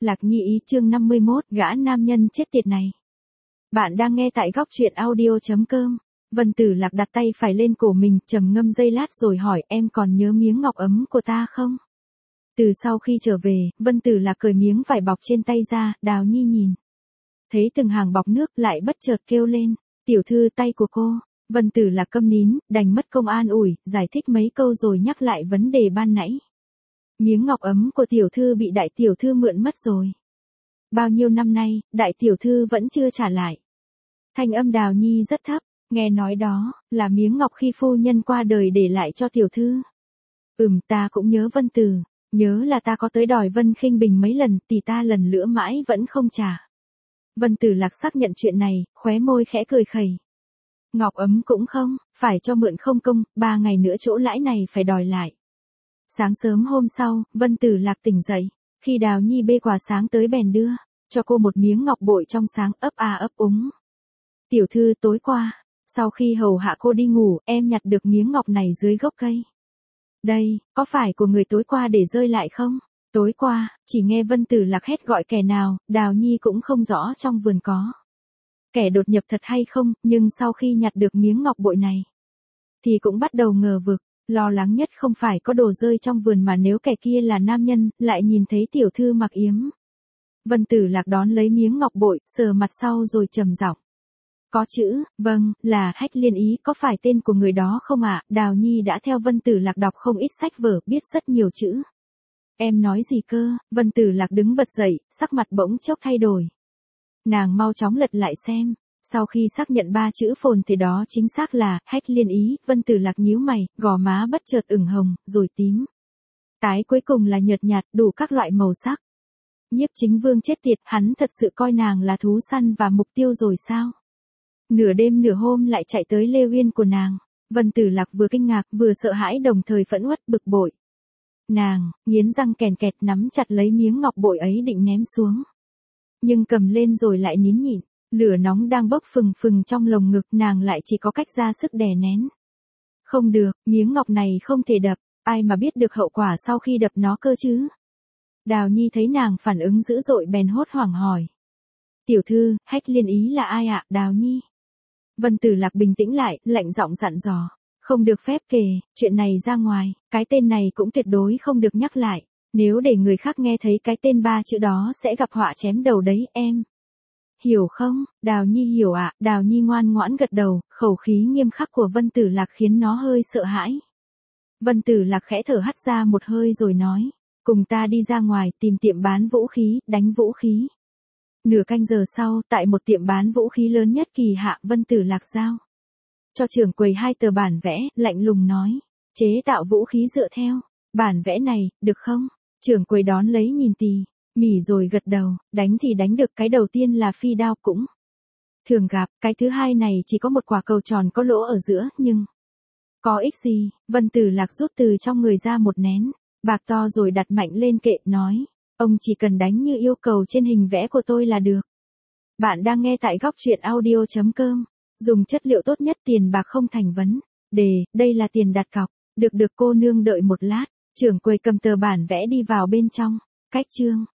Lạc Nhi ý chương 51, gã nam nhân chết tiệt này. Bạn đang nghe tại góc truyện audio.com. Vân Tử Lạc đặt tay phải lên cổ mình, trầm ngâm giây lát rồi hỏi, em còn nhớ miếng ngọc ấm của ta không? Từ sau khi trở về, Vân Tử Lạc cởi miếng vải bọc trên tay ra, Đào Nhi nhìn. Thấy từng hàng bọc nước lại bất chợt kêu lên, tiểu thư tay của cô. Vân Tử Lạc câm nín, đành mất công an ủi, giải thích mấy câu rồi nhắc lại vấn đề ban nãy. Miếng ngọc ấm của tiểu thư bị đại tiểu thư mượn mất rồi. Bao nhiêu năm nay, đại tiểu thư vẫn chưa trả lại. Thanh âm Đào Nhi rất thấp, nghe nói đó, là miếng ngọc khi phu nhân qua đời để lại cho tiểu thư. Ta cũng nhớ Vân Tử, nhớ là ta có tới đòi Vân Khinh Bình mấy lần, thì ta lần nữa mãi vẫn không trả. Vân Tử Lạc xác nhận chuyện này, khóe môi khẽ cười khẩy. Ngọc ấm cũng không, phải cho mượn không công, 3 ngày nữa chỗ lãi này phải đòi lại. Sáng sớm hôm sau, Vân Tử Lạc tỉnh dậy, khi Đào Nhi bê quà sáng tới bèn đưa, cho cô một miếng ngọc bội trong sáng ấp a ấp úng. Tiểu thư tối qua, sau khi hầu hạ cô đi ngủ, em nhặt được miếng ngọc này dưới gốc cây. Đây, có phải của người tối qua để rơi lại không? Tối qua, chỉ nghe Vân Tử Lạc hét gọi kẻ nào, Đào Nhi cũng không rõ trong vườn có kẻ đột nhập thật hay không, nhưng sau khi nhặt được miếng ngọc bội này, thì cũng bắt đầu ngờ vực. Lo lắng nhất không phải có đồ rơi trong vườn mà nếu kẻ kia là nam nhân, lại nhìn thấy tiểu thư mặc yếm. Vân Tử Lạc đón lấy miếng ngọc bội, sờ mặt sau rồi trầm giọng. Có chữ, vâng, là Hách Liên Ý, có phải tên của người đó không ạ? Đào Nhi đã theo Vân Tử Lạc đọc không ít sách vở, biết rất nhiều chữ. Em nói gì cơ? Vân Tử Lạc đứng bật dậy, sắc mặt bỗng chốc thay đổi. Nàng mau chóng lật lại xem. Sau khi xác nhận 3 chữ phồn thì đó chính xác là Hách Liên Ý, Vân Tử Lạc nhíu mày, gò má bất chợt ửng hồng, rồi tím. Tái cuối cùng là nhợt nhạt, đủ các loại màu sắc. Nhiếp Chính Vương chết tiệt, hắn thật sự coi nàng là thú săn và mục tiêu rồi sao? Nửa đêm nửa hôm lại chạy tới Lê Uyên của nàng. Vân Tử Lạc vừa kinh ngạc, vừa sợ hãi đồng thời phẫn uất bực bội. Nàng, nghiến răng kèn kẹt nắm chặt lấy miếng ngọc bội ấy định ném xuống. Nhưng cầm lên rồi lại nín nhịn. Lửa nóng đang bốc phừng phừng trong lồng ngực, nàng lại chỉ có cách ra sức đè nén. Không được, miếng ngọc này không thể đập, ai mà biết được hậu quả sau khi đập nó cơ chứ. Đào Nhi thấy nàng phản ứng dữ dội bèn hốt hoảng hỏi. Tiểu thư, Hách Liên Ý là ai ạ, Đào Nhi? Vân Tử Lạc bình tĩnh lại, lạnh giọng dặn dò. Không được phép kể, chuyện này ra ngoài, cái tên này cũng tuyệt đối không được nhắc lại. Nếu để người khác nghe thấy cái tên 3 chữ đó sẽ gặp họa chém đầu đấy em. Hiểu không? Đào Nhi hiểu ạ. Đào Nhi ngoan ngoãn gật đầu, khẩu khí nghiêm khắc của Vân Tử Lạc khiến nó hơi sợ hãi. Vân Tử Lạc khẽ thở hắt ra một hơi rồi nói, cùng ta đi ra ngoài tìm tiệm bán vũ khí, đánh vũ khí. Nửa canh giờ sau, tại một tiệm bán vũ khí lớn nhất Kỳ Hạ, Vân Tử Lạc giao cho trưởng quầy 2 tờ bản vẽ, lạnh lùng nói, chế tạo vũ khí dựa theo bản vẽ này, được không? Trưởng quầy đón lấy nhìn tỉ mỉ rồi gật đầu, đánh thì đánh được, cái đầu tiên là phi đao cũng thường gặp, cái thứ hai này chỉ có một quả cầu tròn có lỗ ở giữa, nhưng có ích gì? Vân Tử Lạc rút từ trong người ra một nén bạc to rồi đặt mạnh lên kệ, nói, ông chỉ cần đánh như yêu cầu trên hình vẽ của tôi là được. Bạn đang nghe tại góc truyện audio.com. Dùng chất liệu tốt nhất, tiền bạc không thành vấn đề, đây là tiền đặt cọc. Được cô nương đợi một lát. Trưởng quầy cầm tờ bản vẽ đi vào bên trong. Cách chương